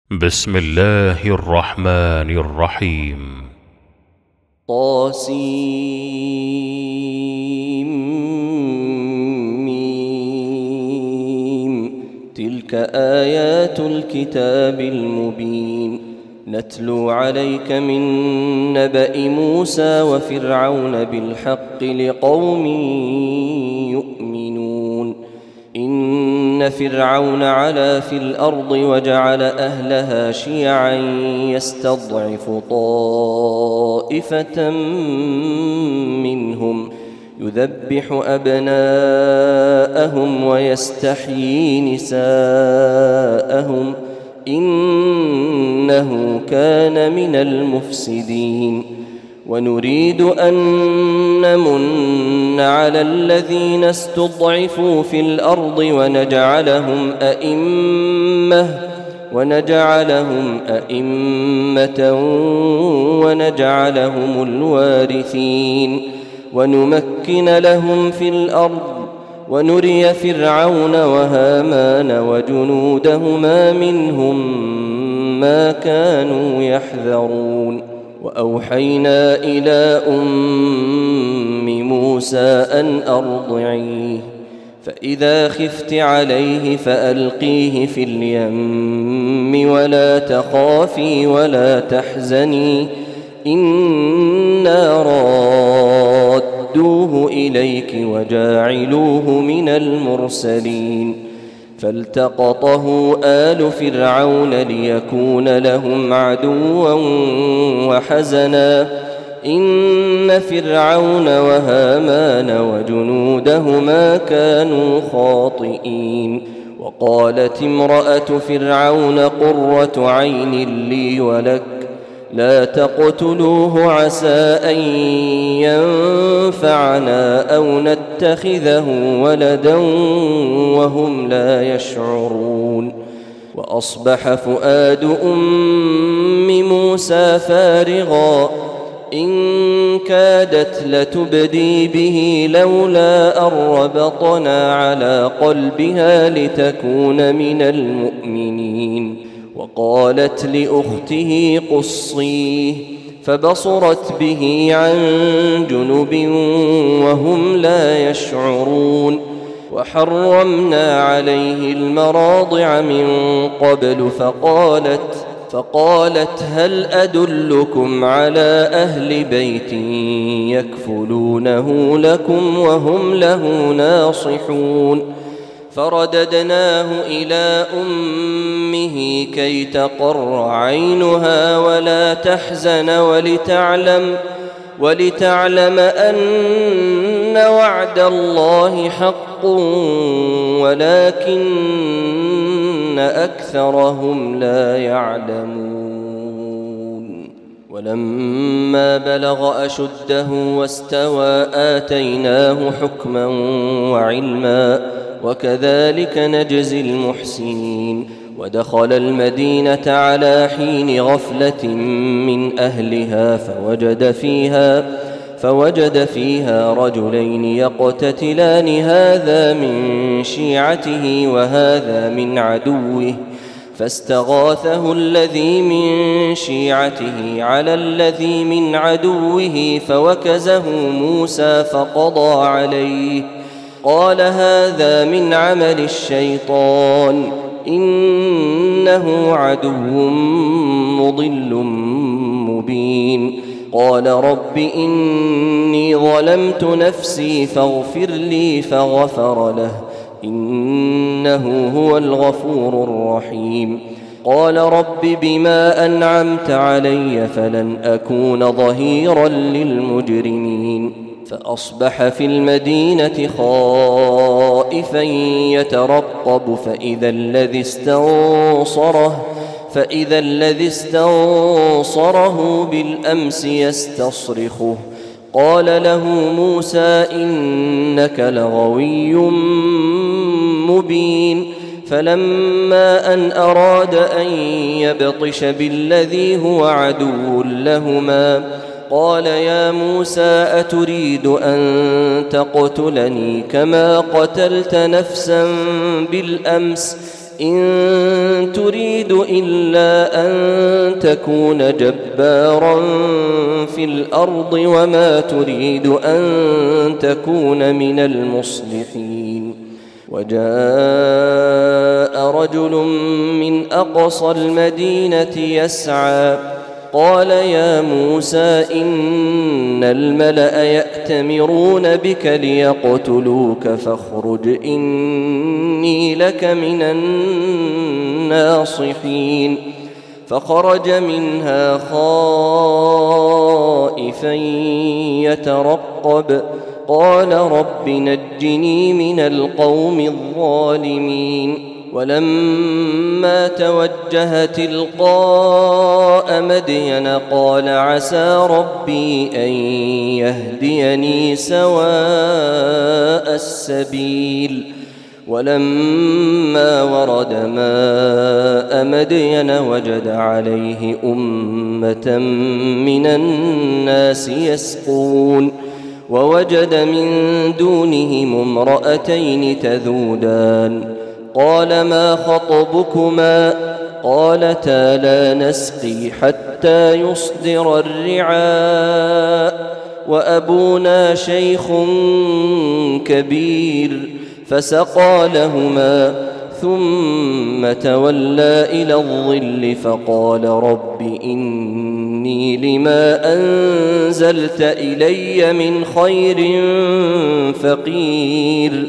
بسم الله الرحمن الرحيم. طاسيم. تلك آيات الكتاب المبين. نتلو عليك من نبأ موسى وفرعون بالحق لقوم يؤمنون. إن فرعون علا في الأرض وجعل أهلها شيعا يستضعف طائفة منهم يذبح أبناءهم ويستحيي نساءهم إنه كان من المفسدين. ونريد أن نمن على الذين استضعفوا في الأرض ونجعلهم أئمة ونجعلهم الوارثين ونمكن لهم في الأرض ونري فرعون وهامان وجنودهما منهم ما كانوا يحذرون. وأوحينا إلى أم موسى أن أرضعيه فإذا خفت عليه فألقيه في اليم ولا تخافي ولا تحزني إنا رادوه إليك وجاعلوه من المرسلين. فالتقطه آل فرعون ليكون لهم عدوا وحزنا إن فرعون وهامان وجنودهما كانوا خاطئين. وقالت امرأة فرعون قرة عين لي ولك لا تقتلوه عسى أن ينفعنا أو نتخذه ولدا وهم لا يشعرون. وأصبح فؤاد أم موسى فارغا إن كادت لتبدي به لولا أن ربطنا على قلبها لتكون من المؤمنين. وقالت لأخته قصيه فبصرت به عن جنب وهم لا يشعرون. وحرمنا عليه المراضع من قبل فقالت هل أدلكم على أهل بيت يكفلونه لكم وهم له ناصحون. فرددناه إلى أمه كي تقر عينها ولا تحزن ولتعلم أن وعد الله حق ولكن أكثرهم لا يعلمون. ولما بلغ أشده واستوى آتيناه حكما وعلما وكذلك نجزي المحسنين. ودخل المدينة على حين غفلة من أهلها فوجد فيها رجلين يقتتلان هذا من شيعته وهذا من عدوه فاستغاثه الذي من شيعته على الذي من عدوه فوكزه موسى فقضى عليه قال هذا من عمل الشيطان إنه عدو مضل مبين. قال رب إني ظلمت نفسي فاغفر لي فغفر له إنه هو الغفور الرحيم. قال رب بما أنعمت علي فلن أكون ظهيرا للمجرمين. فأصبح في المدينة خائفا يترقب فإذا الذي استنصره بالأمس يستصرخه قال له موسى إنك لغوي مبين. فلما أن أراد أن يبطش بالذي هو عدو لهما قال يا موسى أتريد أن تقتلني كما قتلت نفسا بالأمس إن تريد إلا أن تكون جبارا في الأرض وما تريد أن تكون من المصلحين. وجاء رجل من أقصى المدينة يسعى قال يا موسى إن الملأ يأتمرون بك ليقتلوك فاخرج إني لك من الناصحين. فخرج منها خائفا يترقب قال رب نجني من القوم الظالمين. ولما توجه تلقاء مدين قال عسى ربي أن يهديني سواء السبيل. ولما ورد ماء مدين وجد عليه أمة من الناس يسقون ووجد من دونهم امرأتين تذودان قال ما خطبكما قالتا لا نسقي حتى يصدر الرعاء وأبونا شيخ كبير فسقى لهما ثم تولى إلى الظل فقال رب إني لما أنزلت إلي من خير فقير.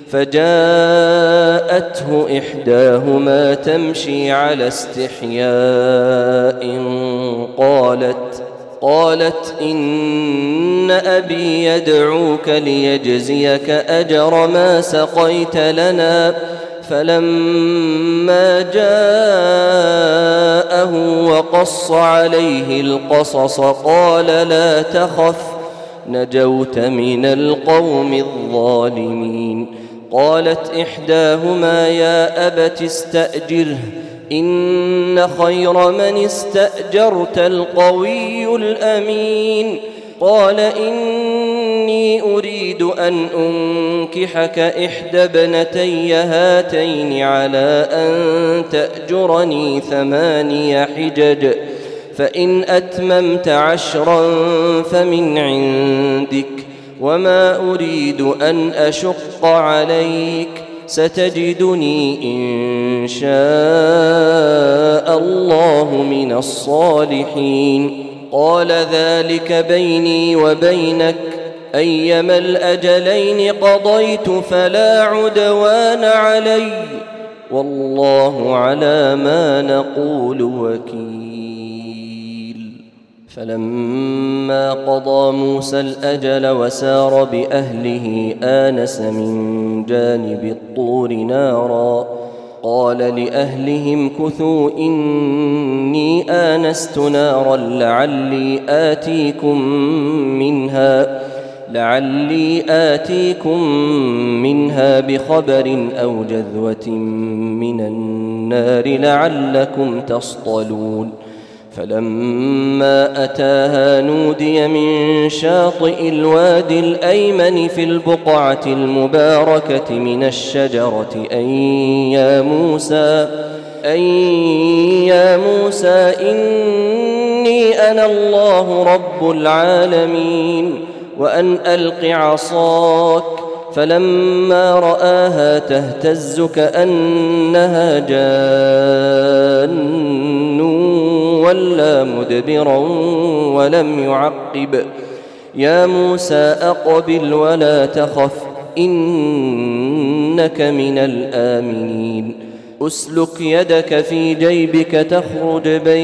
فجاءته إحداهما تمشي على استحياء قالت إن أبي يدعوك ليجزيك أجر ما سقيت لنا. فلما جاءه وقص عليه القصص قال لا تخف نجوت من القوم الظالمين. قالت إحداهما يا أبت استأجره إن خير من استأجرت القوي الأمين. قال إني أريد أن أنكحك إحدى ابنتي هاتين على أن تأجرني 8 حجج فإن أتممت 10 فمن عندك وما أريد أن أشق عليك ستجدني إن شاء الله من الصالحين. قال ذلك بيني وبينك أيما الأجلين قضيت فلا عدوان علي والله على ما نقول وكيل. فلما قضى موسى الأجل وسار بأهله آنس من جانب الطور نارا قال لأهلهم كثوا إني آنست نارا لعلي آتيكم منها بخبر أو جذوة من النار لعلكم تصطلون. فلما أتاها نودي من شاطئ الوادي الأيمن في البقعة المباركة من الشجرة أن يا موسى إني أنا الله رب العالمين وأن ألق عصاك. فلما رآها تهتز كأنها جان ولا مدبرا ولم يعقب. يا موسى أقبل ولا تخف إنك من الآمنين. أسلك يدك في جيبك تخرج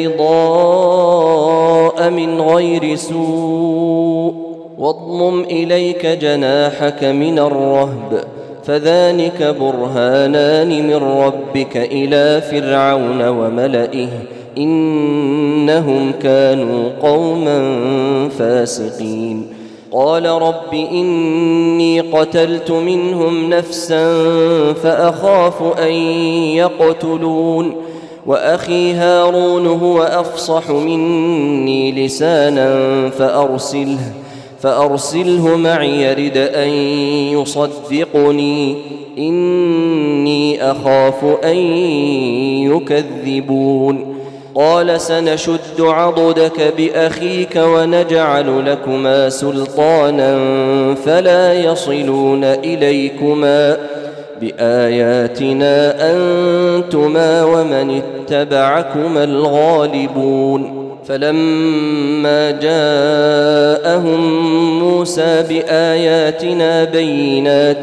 بيضاء من غير سوء واضمم إليك جناحك من الرهب فذلك برهانان من ربك إلى فرعون وملئه إنهم كانوا قوما فاسقين. قال رب إني قتلت منهم نفسا فأخاف أن يقتلون وأخي هارون هو أفصح مني لسانا فأرسله معي يرد أن يصدقني إني أخاف أن يكذبون. قال سنشد عضدك بأخيك ونجعل لكما سلطانا فلا يصلون إليكما بآياتنا أنتما ومن اتبعكما الغالبون. فلما جاءهم موسى بآياتنا بينات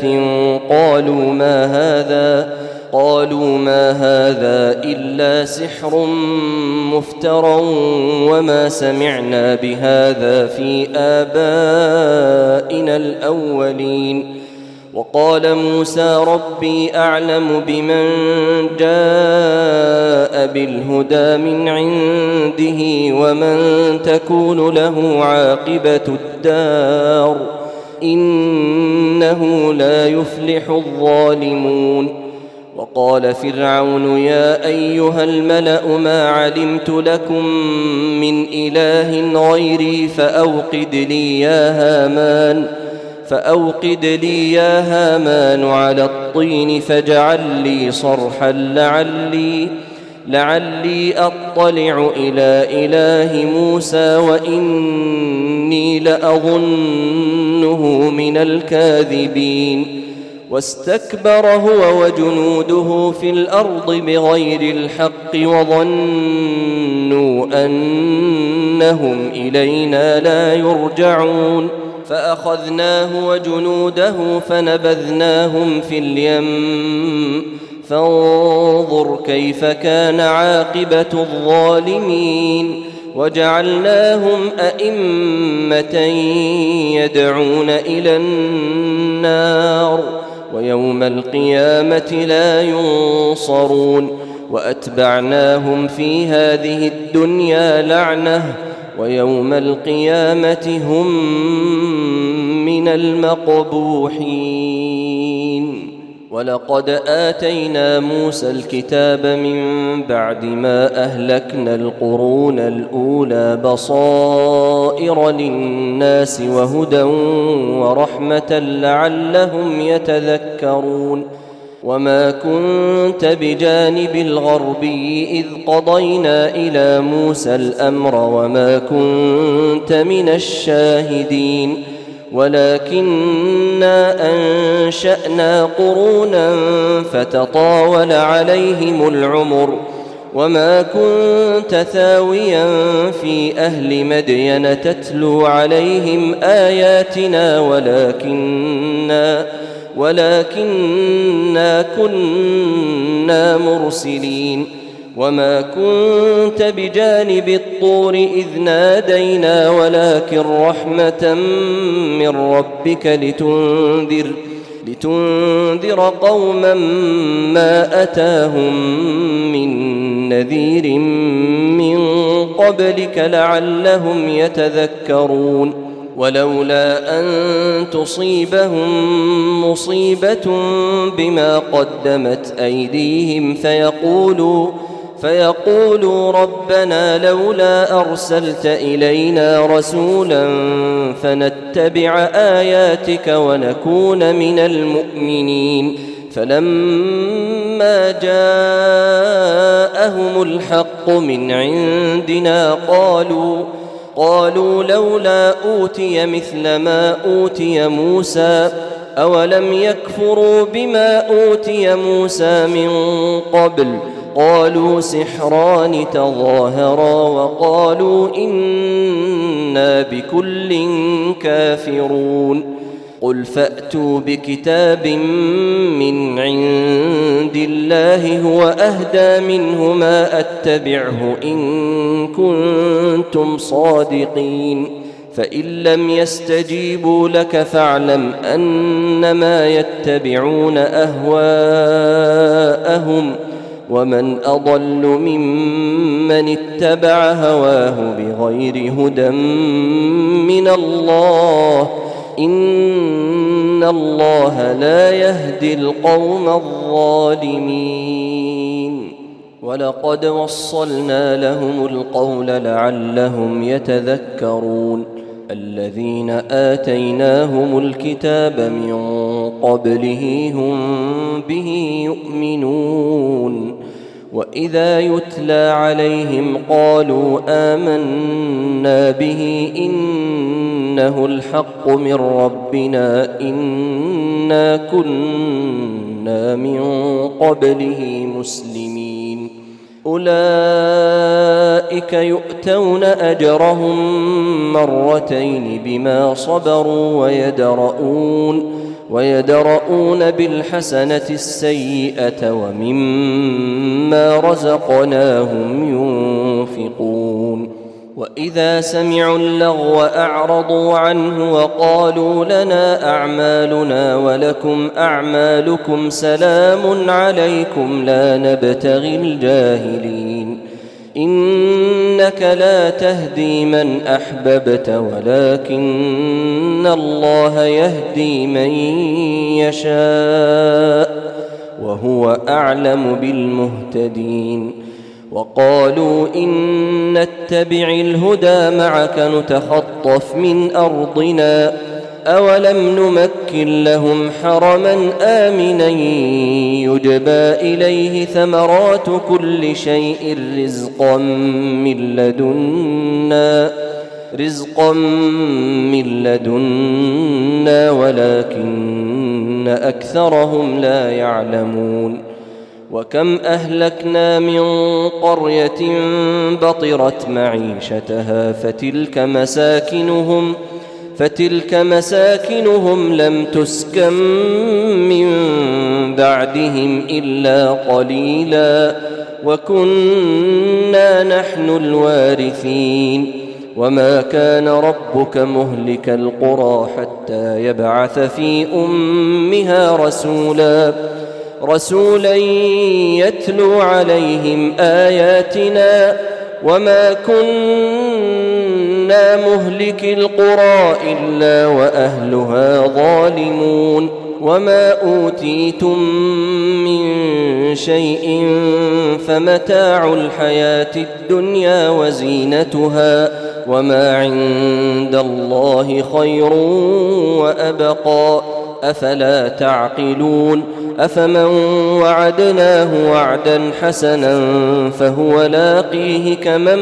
قالوا ما هذا إلا سحر مفترى وما سمعنا بهذا في آبائنا الأولين. وقال موسى ربي أعلم بمن جاء بالهدى من عنده ومن تكون له عاقبة الدار إنه لا يفلح الظالمون. وقال فرعون يا أيها الملأ ما علمت لكم من إله غيري فأوقد لي يا هامان على الطين فاجعل لي صرحا لعلي أطلع إلى إله موسى وإني لأظنه من الكاذبين. واستكبر هو وجنوده في الأرض بغير الحق وظنوا أنهم إلينا لا يرجعون. فأخذناه وجنوده فنبذناهم في اليم فانظر كيف كان عاقبة الظالمين. وجعلناهم أئمة يدعون إلى النار ويوم القيامة لا ينصرون. وأتبعناهم في هذه الدنيا لعنة ويوم القيامة هم من المقبوحين. ولقد آتينا موسى الكتاب من بعد ما أهلكنا القرون الأولى بصائر للناس وهدى ورحمة لعلهم يتذكرون. وما كنت بجانب الغربي إذ قضينا إلى موسى الأمر وما كنت من الشاهدين ولكننا أنشأنا قرونا فتطاول عليهم العمر وما كنت ثاويا في أهل مدين تتلو عليهم آياتنا ولكننا كنا مرسلين. وما كنت بجانب الطور إذ نادينا ولكن رحمة من ربك لتنذر قوما ما أتاهم من نذير من قبلك لعلهم يتذكرون. ولولا أن تصيبهم مصيبة بما قدمت أيديهم فيقولوا ربنا لولا أرسلت إلينا رسولا فنتبع آياتك ونكون من المؤمنين. فلما جاءهم الحق من عندنا قالوا لولا أوتي مثل ما أوتي موسى أولم يكفروا بما أوتي موسى من قبل قالوا سحران تظاهرا وقالوا إنا بكل كافرون. قل فأتوا بكتاب من عند الله هو أهدى منه ما أتبعه إن كنتم صادقين. فإن لم يستجيبوا لك فاعلم أنما يتبعون أهواءهم ومن أضل ممن اتبع هواه بغير هدى من الله إن الله لا يهدي القوم الظالمين. ولقد وصلنا لهم القول لعلهم يتذكرون. الذين آتيناهم الكتاب من قبله هم به يؤمنون وإذا يتلى عليهم قالوا آمنا به إنه الحق من ربنا إنا كنا من قبله مسلمين أولئك يؤتون أجرهم مرتين بما صبروا ويدرؤون بالحسنة السيئة ومما رزقناهم ينفقون وإذا سمعوا اللغو أعرضوا عنه وقالوا لنا أعمالنا ولكم أعمالكم سلام عليكم لا نبتغي الجاهلين إنك لا تهدي من أحببت ولكن الله يهدي من يشاء وهو أعلم بالمهتدين وقالوا إن نتبع الهدى معك نتخطف من أرضنا أولم نمكن لهم حرما آمنا يجبى إليه ثمرات كل شيء رزقا من لدنا ولكن أكثرهم لا يعلمون وكم أهلكنا من قرية بطرت معيشتها فتلك مساكنهم لم تسكن من بعدهم إلا قليلا وكنا نحن الوارثين وما كان ربك مهلك القرى حتى يبعث في أمها رسولا يتلو عليهم آياتنا وما كنا مهلك القرى إلا وأهلها ظالمون وما أوتيتم من شيء فمتاع الحياة الدنيا وزينتها وما عند الله خير وأبقى أفلا تعقلون أفمن وعدناه وعدا حسنا فهو لاقيه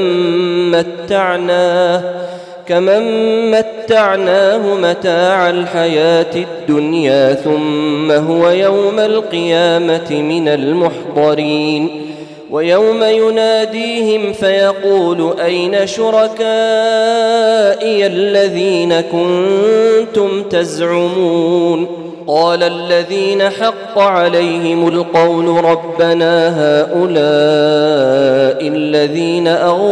كمن متعناه متاع الحياة الدنيا ثم هو يوم القيامة من المحضرين ويوم يناديهم فيقول أين شركائي الذين كنتم تزعمون قال الذين حق عليهم القول ربنا هؤلاء الذين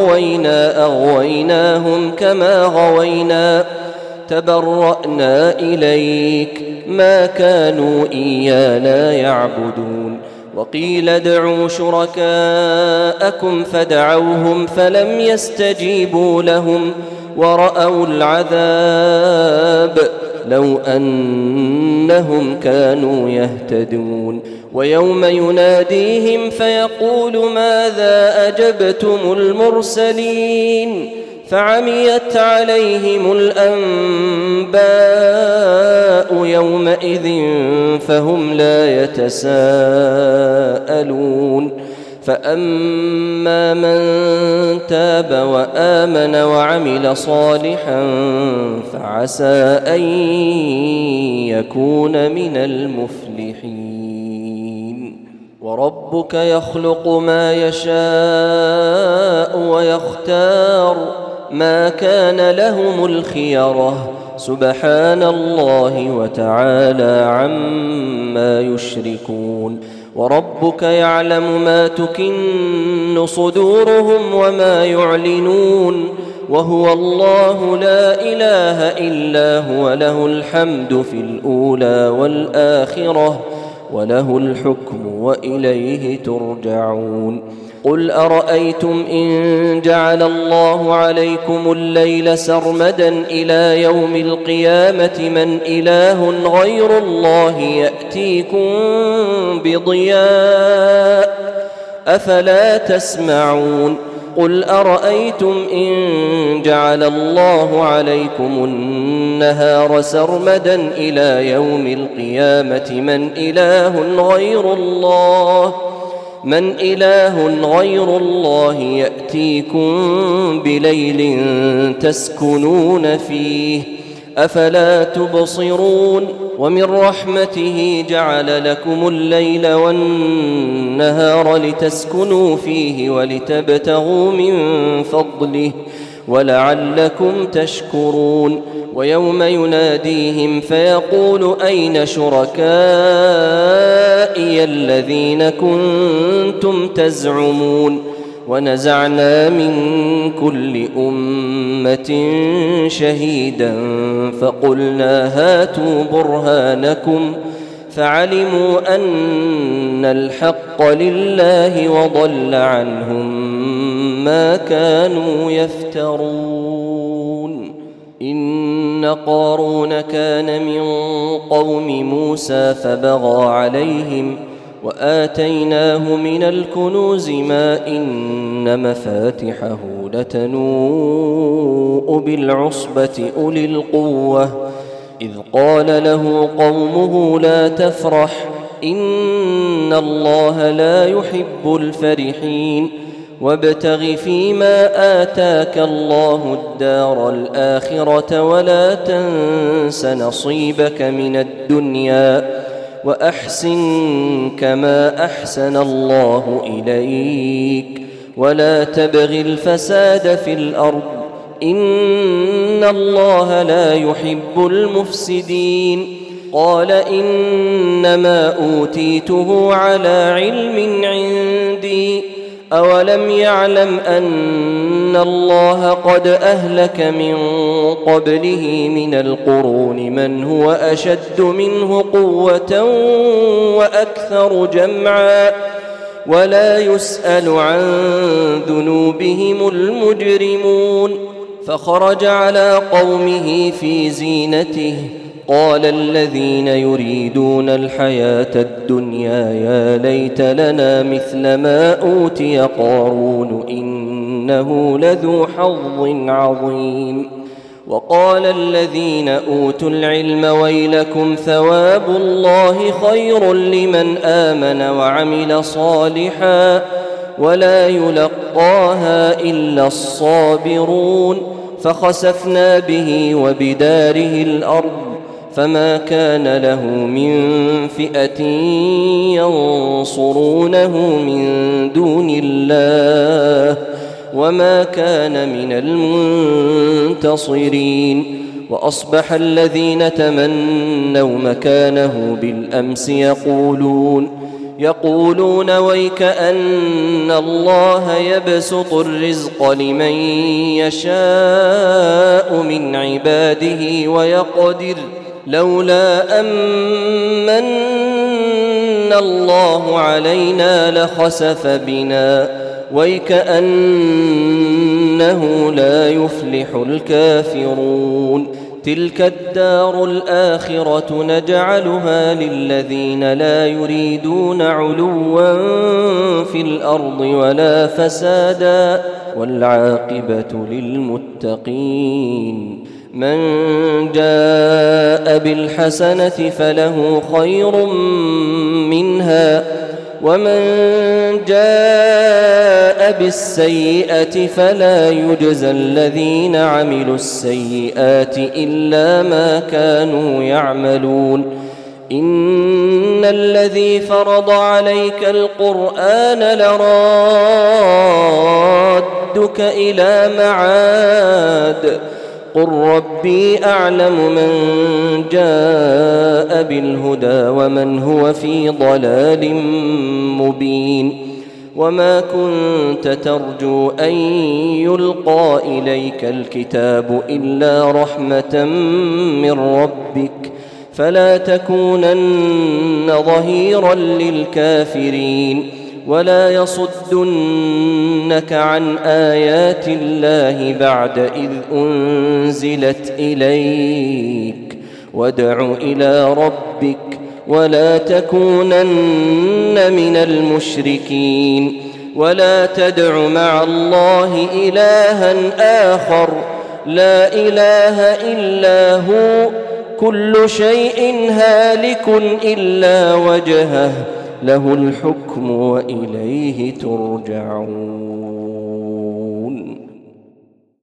أغويناهم كما غوينا تبرأنا إليك ما كانوا إيانا يعبدون وقيل ادعوا شركاءكم فدعوهم فلم يستجيبوا لهم ورأوا العذاب لو أنهم كانوا يهتدون ويوم يناديهم فيقول ماذا أجبتم المرسلين فعميت عليهم الأنباء يومئذ فهم لا يتساءلون فأما من تاب وآمن وعمل صالحا فعسى أن يكون من المفلحين وربك يخلق ما يشاء ويختار ما كان لهم الخيرة سبحان الله وتعالى عما يشركون وربك يعلم ما تكن صدورهم وما يعلنون وهو الله لا إله إلا هو له الحمد في الأولى والآخرة وله الحكم وإليه ترجعون قل أرأيتم إن جعل الله عليكم الليل سرمدا إلى يوم القيامة من إله غير الله يأتيكم بضياء أفلا تسمعون قل أرأيتم إن جعل الله عليكم النهار سرمدا إلى يوم القيامة من إله غير الله يأتيكم بليل تسكنون فيه أفلا تبصرون ومن رحمته جعل لكم الليل والنهار لتسكنوا فيه ولتبتغوا من فضله ولعلكم تشكرون ويوم يناديهم فيقول أين شركائي الذين كنتم تزعمون ونزعنا من كل أمة شهيدا فقلنا هاتوا برهانكم فعلموا أن الحق لله وضل عنهم ما كانوا يفترون إن قارون كان من قوم موسى فبغى عليهم وآتيناه من الكنوز ما إن مفاتحه لتنوء بالعصبة أولي القوة إذ قال له قومه لا تفرح إن الله لا يحب الفرحين وابتغ فيما آتاك الله الدار الآخرة ولا تنس نصيبك من الدنيا وأحسن كما أحسن الله إليك ولا تبغ الفساد في الأرض إن الله لا يحب المفسدين قال إنما أوتيته على علم عندي أولم يعلم أن الله قد أهلك من قبله من القرون من هو أشد منه قوة وأكثر جمعا ولا يسأل عن ذنوبهم المجرمون فخرج على قومه في زينته قال الذين يريدون الحياة الدنيا يا ليت لنا مثل ما أوتي قارون إنه لذو حظ عظيم وقال الذين أوتوا العلم ويلكم ثواب الله خير لمن آمن وعمل صالحا ولا يلقاها إلا الصابرون فخسفنا به وبداره الأرض فما كان له من فئة ينصرونه من دون الله وما كان من المنتصرين وأصبح الذين تمنوا مكانه بالأمس يقولون ويك أن الله يبسط الرزق لمن يشاء من عباده ويقدر لولا أمن الله علينا لخسف بنا ويكأنه لا يفلح الكافرون تلك الدار الآخرة نجعلها للذين لا يريدون علوا في الأرض ولا فسادا والعاقبة للمتقين من جاء بالحسنة فله خير منها ومن جاء بالسيئة فلا يجزى الذين عملوا السيئات إلا ما كانوا يعملون إن الذي فرض عليك القرآن لرادك إلى معاد قل ربي أعلم من جاء بالهدى ومن هو في ضلال مبين وما كنت ترجو أن يلقى إليك الكتاب إلا رحمة من ربك فلا تكونن ظهيرا للكافرين ولا يصدنك عن آيات الله بعد إذ أنزلت إليك وادع إلى ربك ولا تكونن من المشركين ولا تدع مع الله إلها آخر لا إله إلا هو كل شيء هالك إلا وجهه له الحكم وإليه ترجعون.